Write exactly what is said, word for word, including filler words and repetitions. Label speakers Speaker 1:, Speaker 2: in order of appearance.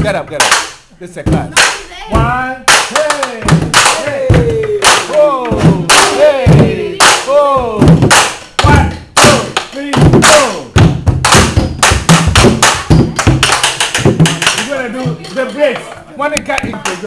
Speaker 1: Get up, get up. This is a class.
Speaker 2: One, hey, hey,
Speaker 1: Whoa, hey, whoa.
Speaker 2: one, two, three, four. We're gonna do the breaks.
Speaker 1: One cat in